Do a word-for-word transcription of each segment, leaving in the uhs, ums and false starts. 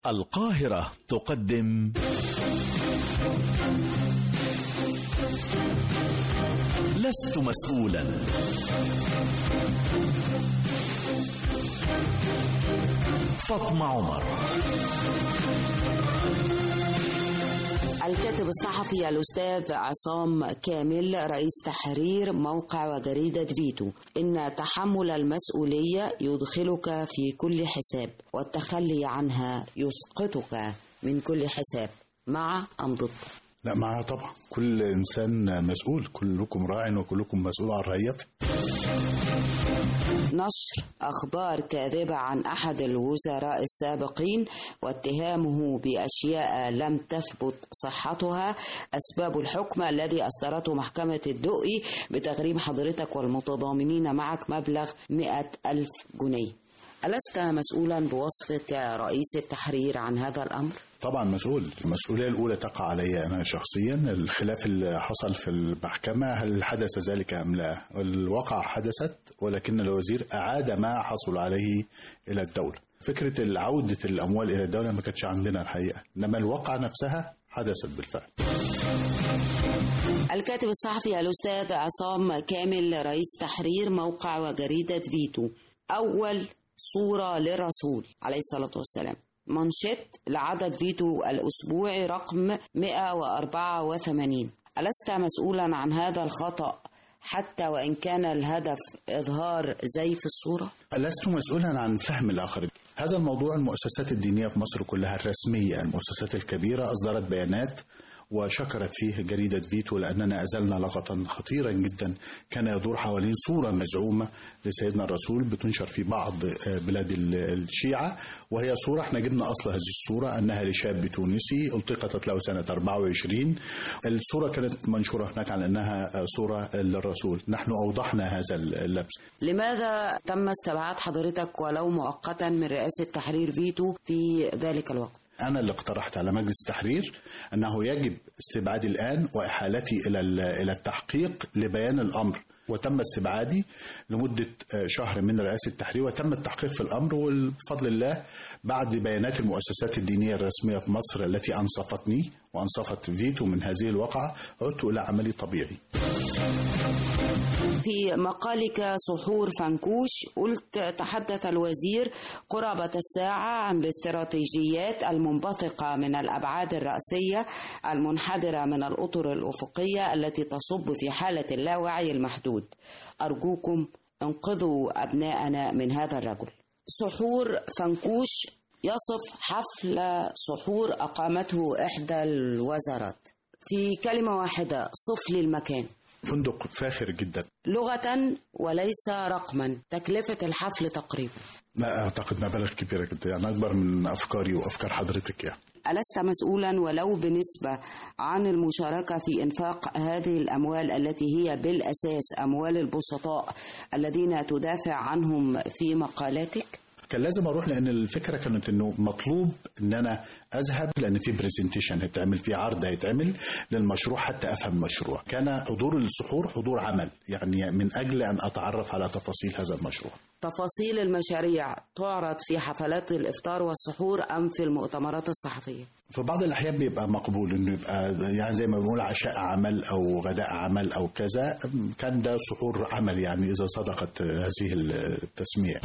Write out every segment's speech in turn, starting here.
القاهرة تقدم لست مسؤولا. فاطمة عمر. الكاتب الصحفي الأستاذ عصام كامل، رئيس تحرير موقع وجريدة فيتو. إن تحمل المسؤولية يدخلك في كل حساب، والتخلي عنها يسقطك من كل حساب. مع أم ضد؟ لا، معها طبعا. كل إنسان مسؤول، كلكم راع وكلكم مسؤول عن رعيته. نشر أخبار كاذبة عن أحد الوزراء السابقين واتهامه بأشياء لم تثبت صحتها أسباب الحكم الذي أصدرته محكمة الدقي بتغريم حضرتك والمتضامنين معك مبلغ مئة ألف جنيه. ألست مسؤولا بوصفك رئيس التحرير عن هذا الأمر؟ طبعا مسؤول. المسؤولية الأولى تقع علي أنا شخصيا. الخلاف اللي حصل في المحكمة هل حدث ذلك أم لا؟ الواقع حدثت، ولكن الوزير أعاد ما حصل عليه إلى الدولة. فكرة عودة الأموال إلى الدولة ما كانتش عندنا الحقيقة، إنما الواقع نفسها حدثت بالفعل. الكاتب الصحفي الأستاذ عصام كامل، رئيس تحرير موقع وجريدة فيتو. أول صورة للرسول عليه الصلاة والسلام، منشط لعدد فيتو الأسبوعي رقم مئة وأربعة وثمانين. ألست مسؤولا عن هذا الخطأ حتى وإن كان الهدف إظهار زيف الصورة؟ لست مسؤولا عن فهم الآخرين. هذا الموضوع المؤسسات الدينية في مصر كلها الرسمية، المؤسسات الكبيرة أصدرت بيانات وشكرت فيه جريدة فيتو لأننا أزلنا لغطا خطيرا جدا كان يدور حوالين صورة مزعومة لسيدنا الرسول بتنشر في بعض بلاد الشيعة، وهي صورة احنا جبنا أصل هذه الصورة أنها لشاب تونسي التقطت له سنة أربعة وعشرين. الصورة كانت منشورة هناك على أنها صورة للرسول. نحن أوضحنا هذا اللبس. لماذا تم استبعاد حضرتك ولو مؤقتا من رئاسة تحرير فيتو في ذلك الوقت؟ أنا اللي اقترحت على مجلس التحرير أنه يجب استبعادي الآن وإحالتي إلى إلى التحقيق لبيان الأمر، وتم استبعادي لمدة شهر من رئاسة التحرير، وتم التحقيق في الأمر، وبفضل الله بعد بيانات المؤسسات الدينية الرسمية في مصر التي أنصفتني وأنصفت فيتو من هذه الواقعة عدت إلى عملي طبيعي. في مقالك سحور فنكوش قلت تحدث الوزير قرابة الساعة عن الاستراتيجيات المنبثقة من الأبعاد الرأسية المنحدرة من الأطر الأفقية التي تصب في حالة اللاوعي المحدود. أرجوكم انقذوا أبناءنا من هذا الرجل. سحور فنكوش يصف حفل سحور أقامته إحدى الوزارات. في كلمة واحدة صف لي المكان. فندق فاخر جدا لغة وليس رقما. تكلفة الحفل تقريبا؟ لا أعتقد مبالغ كبيرة جدا، يعني أكبر من أفكاري وأفكار حضرتك. يعني ألست مسؤولا ولو بنسبة عن المشاركة في إنفاق هذه الأموال التي هي بالأساس أموال البسطاء الذين تدافع عنهم في مقالاتك؟ كان لازم اروح لان الفكره كانت انه مطلوب ان انا اذهب لان في برزنتيشن هيتعمل، في عرض هيتعمل للمشروع حتى افهم المشروع. كان حضور السحور حضور عمل، يعني من اجل ان اتعرف على تفاصيل هذا المشروع. تفاصيل المشاريع تعرض في حفلات الافطار والسحور ام في المؤتمرات الصحفية؟ في بعض الاحيان بيبقى مقبول انه يبقى يعني زي ما بنقول عشاء عمل او غداء عمل او كذا، كان ده سحور عمل يعني اذا صدقت هذه التسمية.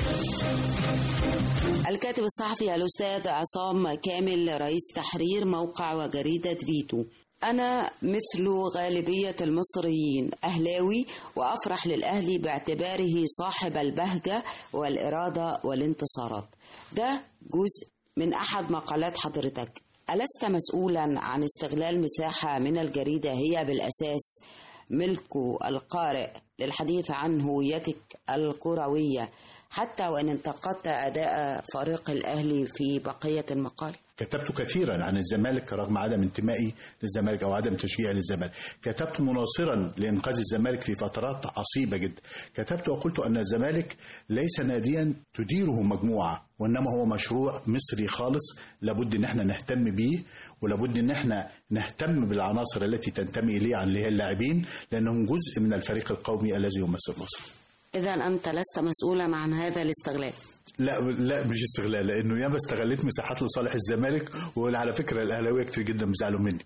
الكاتب الصحفي الأستاذ عصام كامل، رئيس تحرير موقع وجريدة فيتو. أنا مثل غالبية المصريين أهلاوي، وأفرح للأهلي باعتباره صاحب البهجة والإرادة والانتصارات. ده جزء من أحد مقالات حضرتك. ألست مسؤولا عن استغلال مساحة من الجريدة هي بالأساس ملك القارئ للحديث عن هويتك الكروية حتى وإن انتقدت أداء فريق الأهلي في بقية المقال؟ كتبت كثيرا عن الزمالك رغم عدم انتمائي للزمالك أو عدم تشجيعي للزمالك. كتبت مناصرا لإنقاذ الزمالك في فترات عصيبة جدا. كتبت وقلت أن الزمالك ليس ناديا تديره مجموعة، وإنما هو مشروع مصري خالص لابد أن احنا نهتم به، ولابد أن احنا نهتم بالعناصر التي تنتمي إليه اللي هي اللاعبين، لأنهم جزء من الفريق القومي الذي يمثل مصر. إذا أنت لست مسؤولا عن هذا الاستغلال؟ لا لا مش استغلال، لانه ياما استغليت مساحات لصالح الزمالك، وعلى فكره الاهلاويه كتير جدا بيزعلوا مني.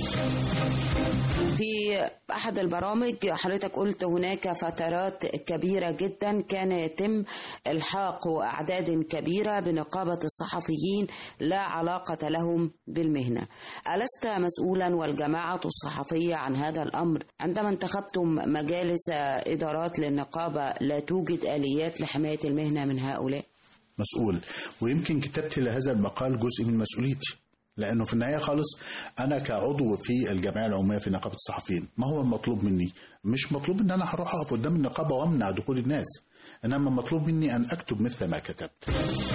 في أحد البرامج حضرتك قلت هناك فترات كبيرة جدا كان يتم إلحاق أعداد كبيرة بنقابة الصحفيين لا علاقة لهم بالمهنة. ألست مسؤولا والجماعة الصحفية عن هذا الأمر عندما انتخبتم مجالس إدارات للنقابة لا توجد آليات لحماية المهنة من هؤلاء؟ مسؤول، ويمكن كتابتي لهذا المقال جزء من مسؤوليتي، لأنه في النهاية خالص أنا كعضو في الجمعية العمومية في نقابة الصحفيين، ما هو المطلوب مني؟ مش مطلوب أن أنا هروح أقف قدام النقابة وأمنع دخول الناس، إنما مطلوب مني أن أكتب مثل ما كتبت.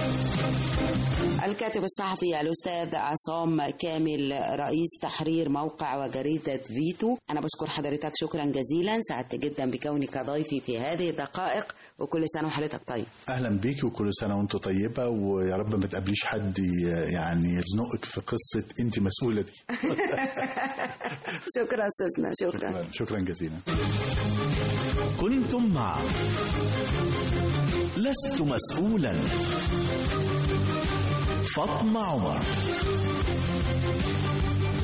الكاتب الصحفي الأستاذ عصام كامل رئيس تحرير موقع وجريدة فيتو، أنا بشكر حضرتك شكرا جزيلا، سعدت جدا بكونك ضيفي في هذه الدقائق، وكل سنة وحضرتك طيب. أهلا بيكي وكل سنة وأنت طيبة، ويا رب ما تقابليش حد يعني يزنقك في قصة أنت مسؤولة دي. شكرا أستاذنا، شكرا شكرا, شكرا جزيلا. كنتم مع لست مسؤولا، فاطمة عمر.